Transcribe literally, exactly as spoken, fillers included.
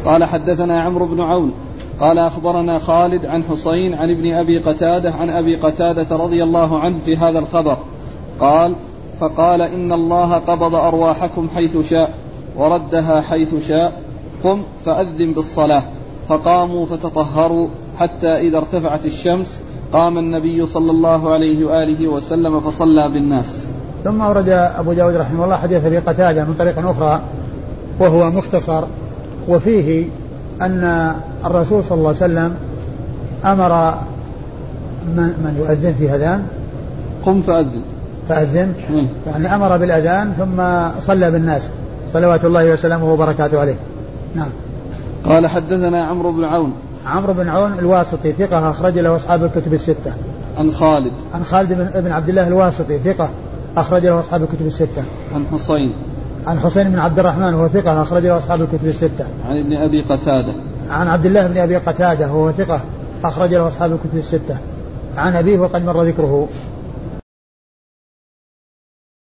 قال حدثنا عمرو بن عون قال أخبرنا خالد عن حسين عن ابن أبي قتادة عن أبي قتادة رضي الله عنه في هذا الخبر قال فقال إن الله قبض أرواحكم حيث شاء وردها حيث شاء قم فأذن بالصلاة فقاموا فتطهروا حتى إذا ارتفعت الشمس قام النبي صلى الله عليه وآله وسلم فصلى بالناس. ثم أورد أبو داود رحمه الله حديث أبي قتادة من طريق أخرى وهو مختصر وفيه أن الرسول صلى الله عليه وسلم أمر من, من يؤذن في أذان قم فأذن فأذن يعني أمر بالأذان ثم صلى بالناس صلوات الله وسلامه وبركاته عليه. نعم. قال حدثنا عمرو بن عون عمرو بن عون الواسطي ثقة أخرج له أصحاب الكتب الستة. عن خالد عن خالد بن, بن عبد الله الواسطي ثقة أخرج له أصحاب الكتب الستة. عن حسين عن حسين بن عبد الرحمن وهو ثقة أخرج له أصحاب الكتب الستة. عن ابن أبي قتادة عن عبد الله بن أبي قتادة وهو ثقة أخرج له أصحاب الكتب الستة. عن أبيه وقد مر ذكره.